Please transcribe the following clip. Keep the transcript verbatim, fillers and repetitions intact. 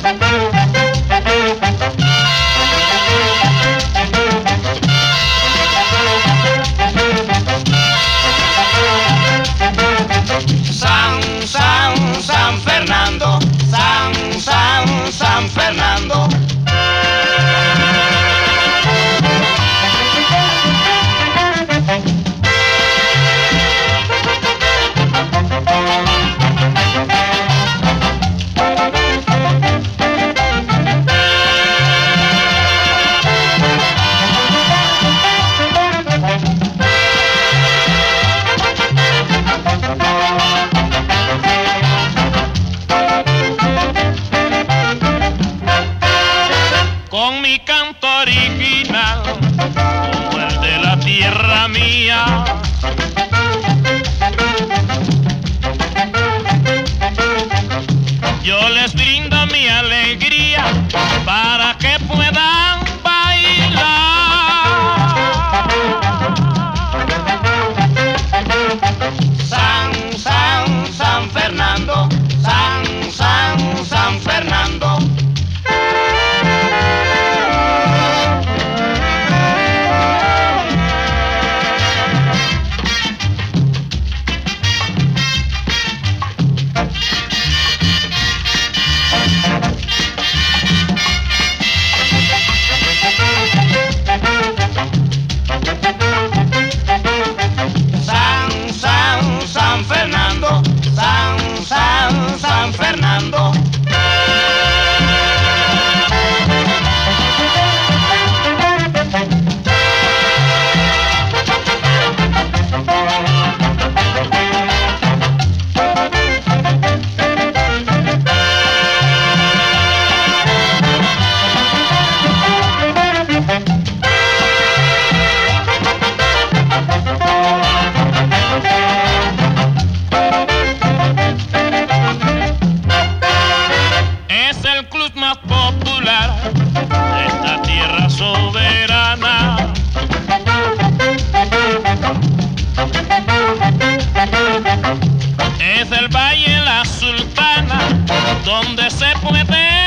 San, San, San Fernando, San, San, San Fernando. Con mi canto original, como el de la tierra mía, yo les brindo mi alegría para que puedan bailar. San, San, San Fernando, San, San, San Fernando. San Fernando, San, San, San Fernando. Más popular de esta tierra soberana. Es el Valle La Sultana, donde se puede